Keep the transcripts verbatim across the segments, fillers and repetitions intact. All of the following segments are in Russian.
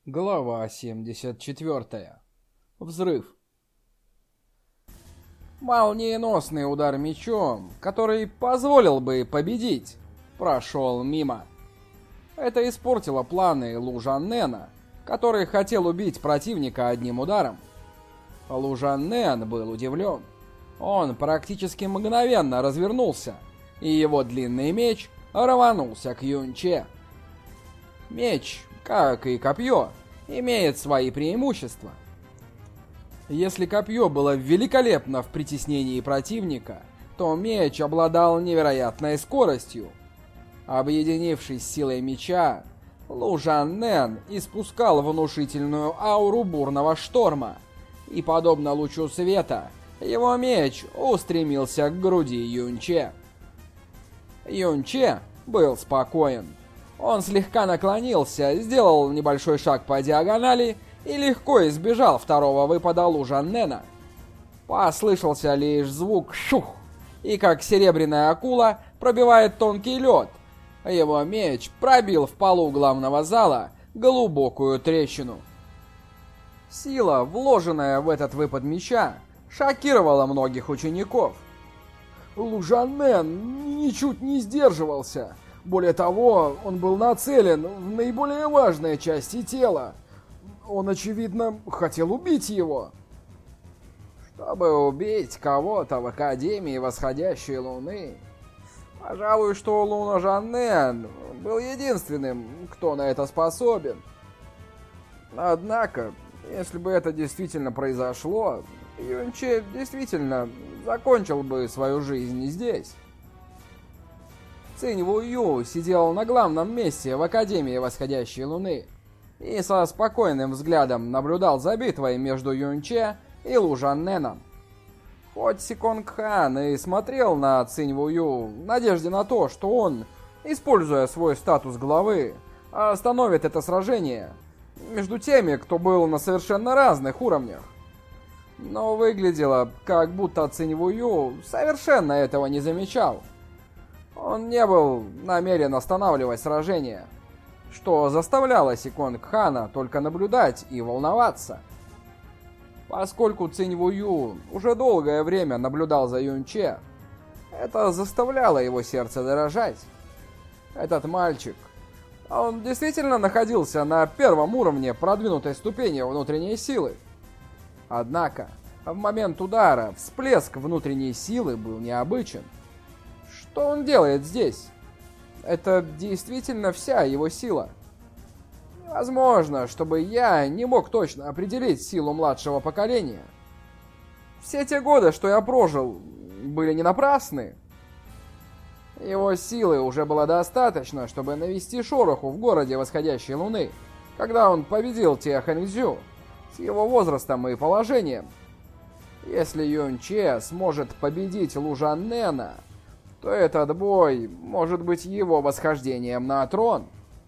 Глава семьдесят четыре. Взрыв. Молниеносный удар мечом, который позволил бы победить, прошел мимо. Это испортило планы Лу Жаннена, который хотел убить противника одним ударом. Лу Жаннен был удивлен. Он практически мгновенно развернулся, и его длинный меч рванулся к Юнче. Меч, как и копье, имеет свои преимущества. Если копье было великолепно в притеснении противника, то меч обладал невероятной скоростью. Объединившись с силой меча, Лу Жаннен испускал внушительную ауру бурного шторма, и, подобно лучу света, его меч устремился к груди Юнче. Юнче был спокоен. Он слегка наклонился, сделал небольшой шаг по диагонали и легко избежал второго выпада Лу Жаннена. Послышался лишь звук «шух», и как серебряная акула пробивает тонкий лед, его меч пробил в полу главного зала глубокую трещину. Сила, вложенная в этот выпад меча, шокировала многих учеников. Лу Жаннен ничуть не сдерживался. Более того, он был нацелен в наиболее важные части тела. Он, очевидно, хотел убить его. Чтобы убить кого-то в Академии Восходящей Луны, пожалуй, что Лу Жаннен был единственным, кто на это способен. Однако, если бы это действительно произошло, Юнче действительно закончил бы свою жизнь здесь. Цинь Вую сидел на главном месте в Академии Восходящей Луны и со спокойным взглядом наблюдал за битвой между Юнче и Лу Жанненом. Хоть Секонг Хан и смотрел на Цинь Вую в надежде на то, что он, используя свой статус главы, остановит это сражение между теми, кто был на совершенно разных уровнях. Но выглядело, как будто Цинь Вую совершенно этого не замечал. Он не был намерен останавливать сражение, что заставляло Секонг Хана только наблюдать и волноваться. Поскольку Цинь Вую уже долгое время наблюдал за Юнче, это заставляло его сердце дрожать. Этот мальчик, он действительно находился на первом уровне продвинутой ступени внутренней силы. Однако, в момент удара всплеск внутренней силы был необычен. Что он делает здесь? Это действительно вся его сила. Невозможно, чтобы я не мог точно определить силу младшего поколения. Все те годы, что я прожил, были не напрасны. Его силы уже было достаточно, чтобы навести шороху в городе Восходящей Луны, когда он победил Тия Хэньцзю с его возрастом и положением. Если Юнче сможет победить Лу Жаннена, то этот бой может быть его восхождением на трон.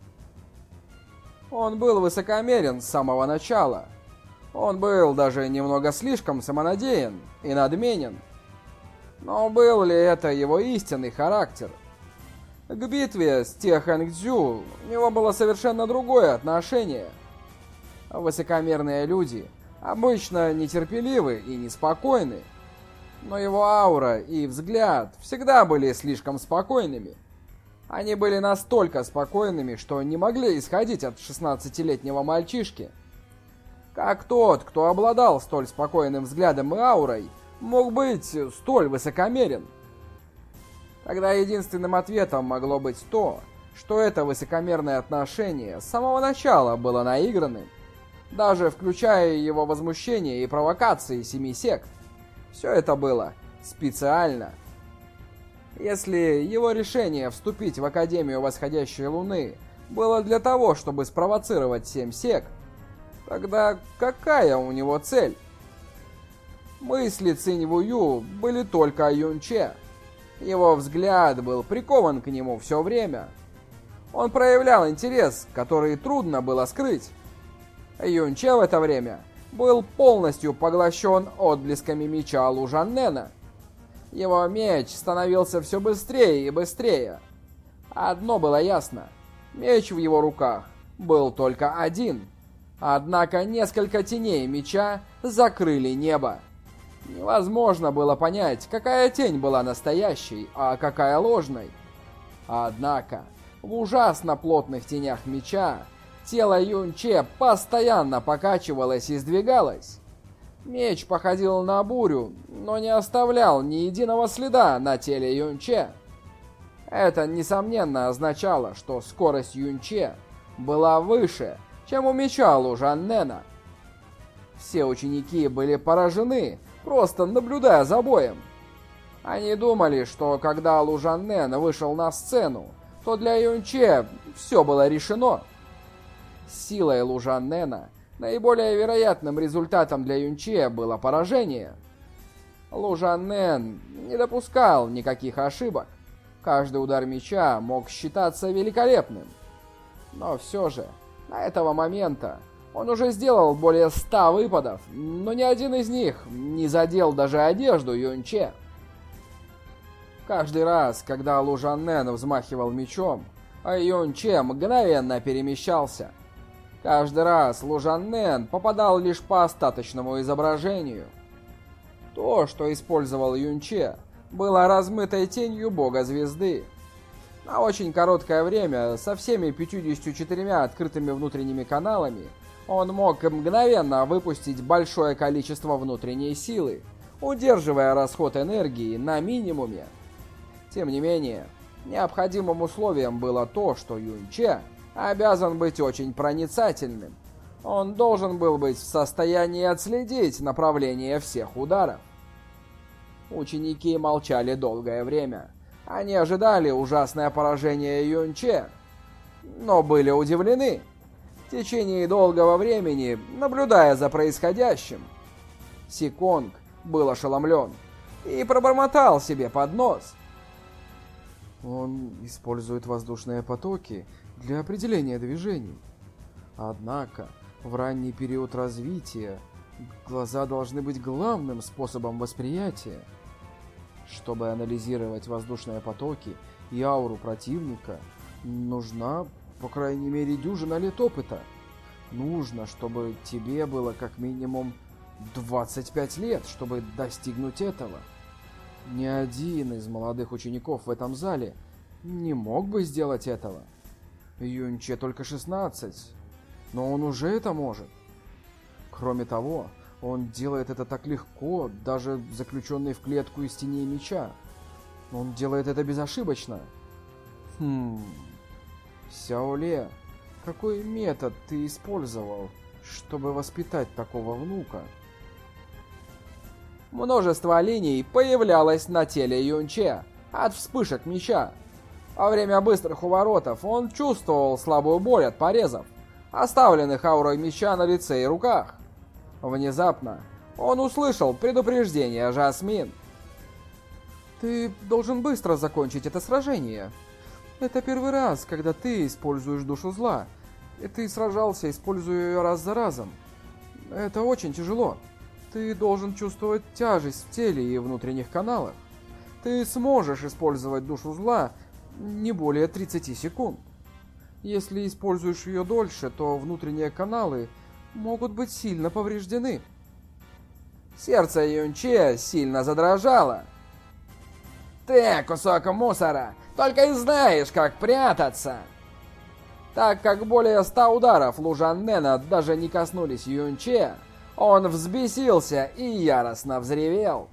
Он был высокомерен с самого начала. Он был даже немного слишком самонадеян и надменен. Но был ли это его истинный характер? К битве с Тия Хэньцзю у него было совершенно другое отношение. Высокомерные люди обычно нетерпеливы и неспокойны. Но его аура и взгляд всегда были слишком спокойными. Они были настолько спокойными, что не могли исходить от шестнадцатилетнего мальчишки. Как тот, кто обладал столь спокойным взглядом и аурой, мог быть столь высокомерен? Тогда единственным ответом могло быть то, что это высокомерное отношение с самого начала было наигранным, даже включая его возмущение и провокации семи сект. Все это было специально. Если его решение вступить в Академию Восходящей Луны было для того, чтобы спровоцировать семь сект, тогда какая у него цель? Мысли Цинь Вую были только о Юнче. Его взгляд был прикован к нему все время. Он проявлял интерес, который трудно было скрыть. Юнче в это время был полностью поглощен отблесками меча Лу Жаннена. Его меч становился все быстрее и быстрее. Одно было ясно. Меч в его руках был только один. Однако несколько теней меча закрыли небо. Невозможно было понять, какая тень была настоящей, а какая ложной. Однако, в ужасно плотных тенях меча тело Юнче постоянно покачивалось и сдвигалось. Меч походил на бурю, но не оставлял ни единого следа на теле Юнче. Это, несомненно, означало, что скорость Юнче была выше, чем у меча Лужаннена. Все ученики были поражены, просто наблюдая за боем. Они думали, что когда Лужаннен вышел на сцену, то для Юнче все было решено. Силой Лужаннена наиболее вероятным результатом для Юнче было поражение. Лужаннен не допускал никаких ошибок. Каждый удар меча мог считаться великолепным. Но все же, до этого момента он уже сделал более ста выпадов, но ни один из них не задел даже одежду Юнче. Каждый раз, когда Лужаннен взмахивал мечом, а Юнче мгновенно перемещался. Каждый раз Лужаннен попадал лишь по остаточному изображению. То, что использовал Юнче, было размытой тенью бога звезды. На очень короткое время, со всеми пятьюдесятью четырьмя открытыми внутренними каналами, он мог мгновенно выпустить большое количество внутренней силы, удерживая расход энергии на минимуме. Тем не менее, необходимым условием было то, что Юнче обязан быть очень проницательным. Он должен был быть в состоянии отследить направление всех ударов. Ученики молчали долгое время. Они ожидали ужасное поражение Юнче, но были удивлены. В течение долгого времени, наблюдая за происходящим, Сиконг был ошеломлен и пробормотал себе под нос. Он использует воздушные потоки для определения движений. Однако, в ранний период развития глаза должны быть главным способом восприятия. Чтобы анализировать воздушные потоки и ауру противника, нужна, по крайней мере, дюжина лет опыта. Нужно, чтобы тебе было как минимум двадцать пять лет, чтобы достигнуть этого. Ни один из молодых учеников в этом зале не мог бы сделать этого. Юнче только шестнадцать, но он уже это может. Кроме того, он делает это так легко, даже заключенный в клетку из теней меча. Он делает это безошибочно. Хм... Сяоле, какой метод ты использовал, чтобы воспитать такого внука? Множество линий появлялось на теле Юнче от вспышек меча. Во время быстрых уворотов он чувствовал слабую боль от порезов, оставленных аурой меча на лице и руках. Внезапно он услышал предупреждение Жасмин. Ты должен быстро закончить это сражение. Это первый раз, когда ты используешь душу зла. И ты сражался, используя ее раз за разом. Это очень тяжело. Ты должен чувствовать тяжесть в теле и внутренних каналах. Ты сможешь использовать душу зла не более тридцати секунд. Если используешь ее дольше, то внутренние каналы могут быть сильно повреждены. Сердце Юнче сильно задрожало. Ты, кусок мусора, только и знаешь, как прятаться. Так как более ста ударов Лужаннена даже не коснулись Юнче, он взбесился и яростно взревел.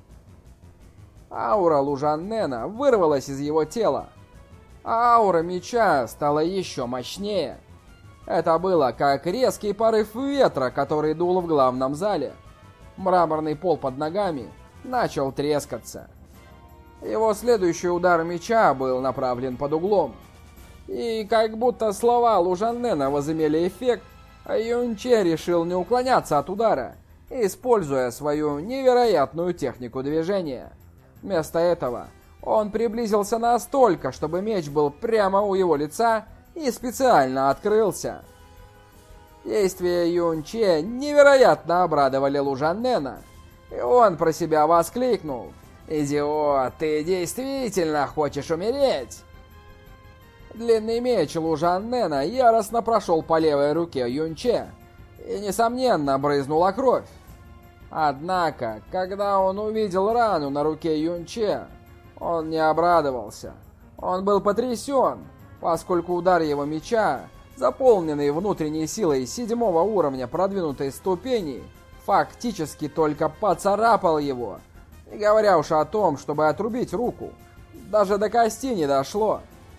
Аура Лужаннена вырвалась из его тела, а аура меча стала еще мощнее. Это было как резкий порыв ветра, который дул в главном зале. Мраморный пол под ногами начал трескаться. Его следующий удар меча был направлен под углом. И как будто слова Лужаннена возымели эффект, Юнче решил не уклоняться от удара, используя свою невероятную технику движения. Вместо этого он приблизился настолько, чтобы меч был прямо у его лица и специально открылся. Действия Юнче невероятно обрадовали Лужаннена, и он про себя воскликнул: «Идиот, ты действительно хочешь умереть?» Длинный меч Лужаннена яростно прошел по левой руке Юнче, и, несомненно, брызнула кровь. Однако, когда он увидел рану на руке Юнче, он не обрадовался. Он был потрясен, поскольку удар его меча, заполненный внутренней силой седьмого уровня продвинутой ступени, фактически только поцарапал его, не говоря уж о том, чтобы отрубить руку. Даже до кости не дошло.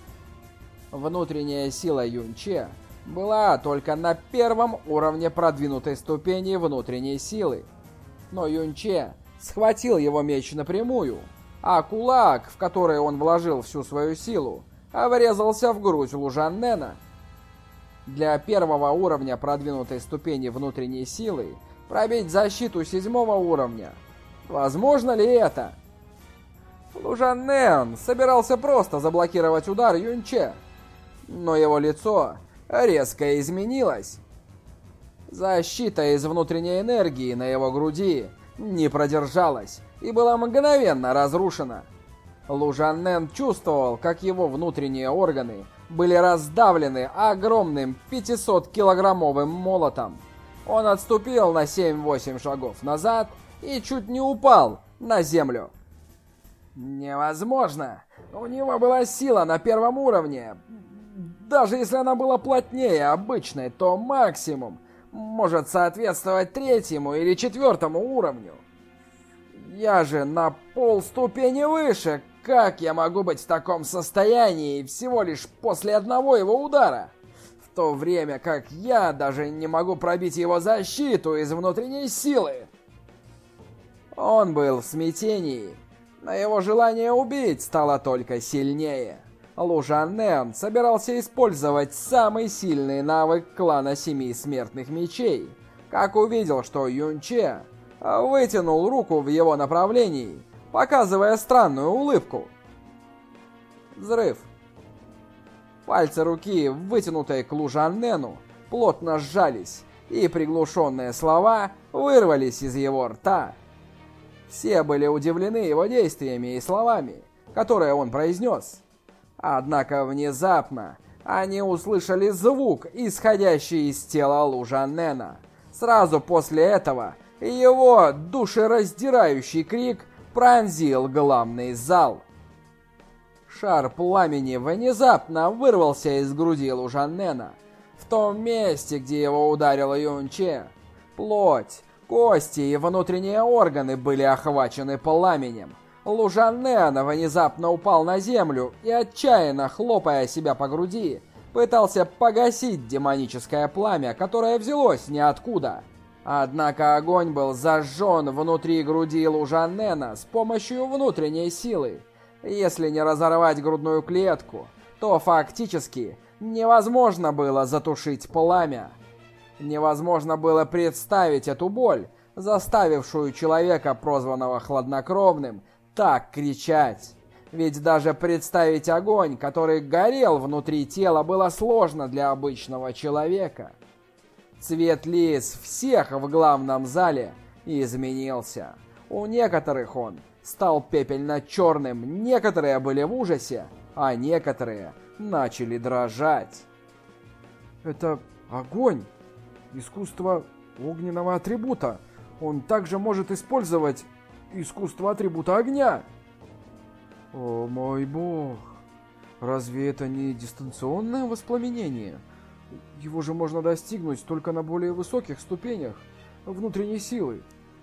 Внутренняя сила Юнче была только на первом уровне продвинутой ступени внутренней силы. Но Юнче схватил его меч напрямую, а кулак, в который он вложил всю свою силу, врезался в грудь Лужаннена. Для первого уровня продвинутой ступени внутренней силы пробить защиту седьмого уровня. Возможно ли это? Лужаннен собирался просто заблокировать удар Юнче, но его лицо резко изменилось. Защита из внутренней энергии на его груди не продержалась и была мгновенно разрушена. Лужаннен чувствовал, как его внутренние органы были раздавлены огромным пятисоткилограммовым молотом. Он отступил на семь-восемь шагов назад и чуть не упал на землю. Невозможно! У него была сила на первом уровне. Даже если она была плотнее обычной, то максимум может соответствовать третьему или четвертому уровню. Я же на полступени выше. Как я могу быть в таком состоянии всего лишь после одного его удара? В то время как я даже не могу пробить его защиту из внутренней силы. Он был в смятении, но его желание убить стало только сильнее. Лужаннен собирался использовать самый сильный навык клана Семи Смертных Мечей, как увидел, что Юнче вытянул руку в его направлении, показывая странную улыбку. Взрыв. Пальцы руки, вытянутой к Лужаннену, плотно сжались, и приглушенные слова вырвались из его рта. Все были удивлены его действиями и словами, которые он произнес. Однако внезапно они услышали звук, исходящий из тела Лужаннена. Сразу после этого его душераздирающий крик пронзил главный зал. Шар пламени внезапно вырвался из груди Лужаннена. В том месте, где его ударил Юнче, плоть, кости и внутренние органы были охвачены пламенем. Лужаннен внезапно упал на землю и, отчаянно хлопая себя по груди, пытался погасить демоническое пламя, которое взялось ниоткуда. Однако огонь был зажжен внутри груди Лужаннена с помощью внутренней силы. Если не разорвать грудную клетку, то фактически невозможно было затушить пламя. Невозможно было представить эту боль, заставившую человека, прозванного хладнокровным, так кричать. Ведь даже представить огонь, который горел внутри тела, было сложно для обычного человека. Цвет лиц всех в главном зале изменился. У некоторых он стал пепельно-черным, некоторые были в ужасе, а некоторые начали дрожать. Это огонь. Искусство огненного атрибута. Он также может использовать искусство атрибута огня. О мой бог. Разве это не дистанционное воспламенение? Его же можно достигнуть только на более высоких ступенях внутренней силы.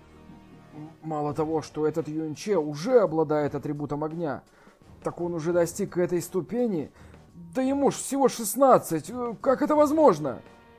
Мало того, что этот Юнче уже обладает атрибутом огня, так он уже достиг этой ступени. Да ему ж всего шестнадцать. Как это возможно?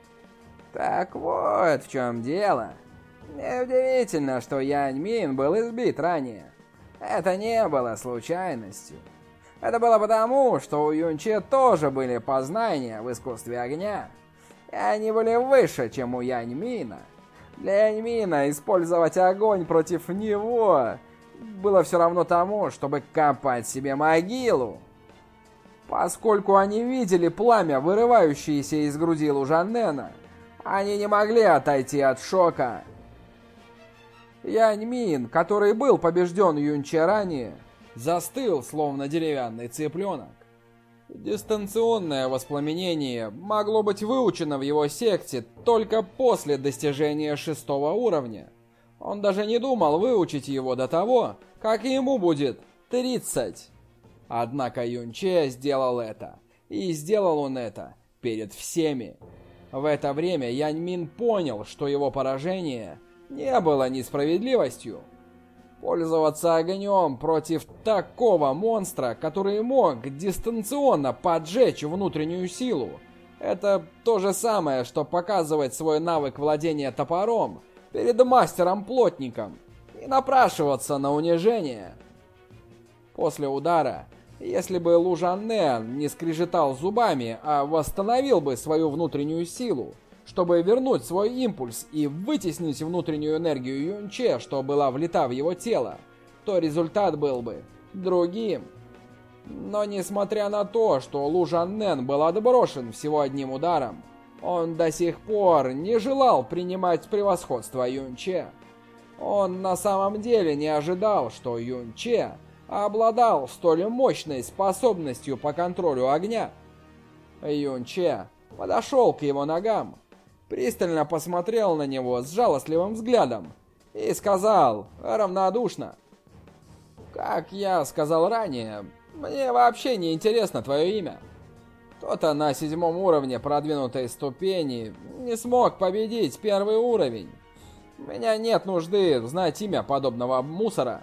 Так вот в чем дело. Неудивительно, что Янь Мин был избит ранее. Это не было случайностью. Это было потому, что у Юнче тоже были познания в искусстве огня. И они были выше, чем у Янь Мина. Для Янь Мина использовать огонь против него было все равно тому, чтобы копать себе могилу. Поскольку они видели пламя, вырывающееся из груди Лужаннена, они не могли отойти от шока. Янь Мин, который был побежден Юнче ранее, застыл, словно деревянный цыпленок. Дистанционное воспламенение могло быть выучено в его секте только после достижения шестого уровня. Он даже не думал выучить его до того, как ему будет тридцать. Однако Юнче сделал это. И сделал он это перед всеми. В это время Яньмин понял, что его поражение не было несправедливостью. Пользоваться огнем против такого монстра, который мог дистанционно поджечь внутреннюю силу, это то же самое, что показывать свой навык владения топором перед мастером-плотником и напрашиваться на унижение. После удара, если бы Лу Жаннен не скрежетал зубами, а восстановил бы свою внутреннюю силу, чтобы вернуть свой импульс и вытеснить внутреннюю энергию Юнче, что была влита в его тело, то результат был бы другим. Но несмотря на то, что Лу Жаннен был отброшен всего одним ударом, он до сих пор не желал принимать превосходство Юнче. Он на самом деле не ожидал, что Юнче обладал столь мощной способностью по контролю огня. Юнче подошел к его ногам, пристально посмотрел на него с жалостливым взглядом и сказал равнодушно: «Как я сказал ранее, мне вообще не интересно твое имя. Кто-то на седьмом уровне продвинутой ступени не смог победить первый уровень. У меня нет нужды знать имя подобного мусора».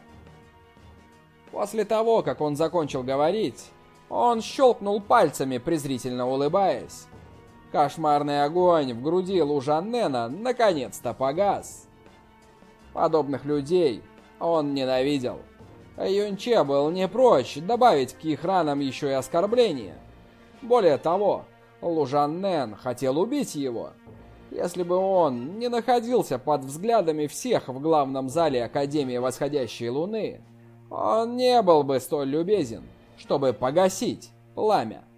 После того, как он закончил говорить, он щелкнул пальцами, презрительно улыбаясь. Кошмарный огонь в груди Лу Жаннена наконец-то погас. Подобных людей он ненавидел. Юнче был не прочь добавить к их ранам еще и оскорбления. Более того, Лу Жаннен хотел убить его. Если бы он не находился под взглядами всех в главном зале Академии Восходящей Луны, он не был бы столь любезен, чтобы погасить пламя.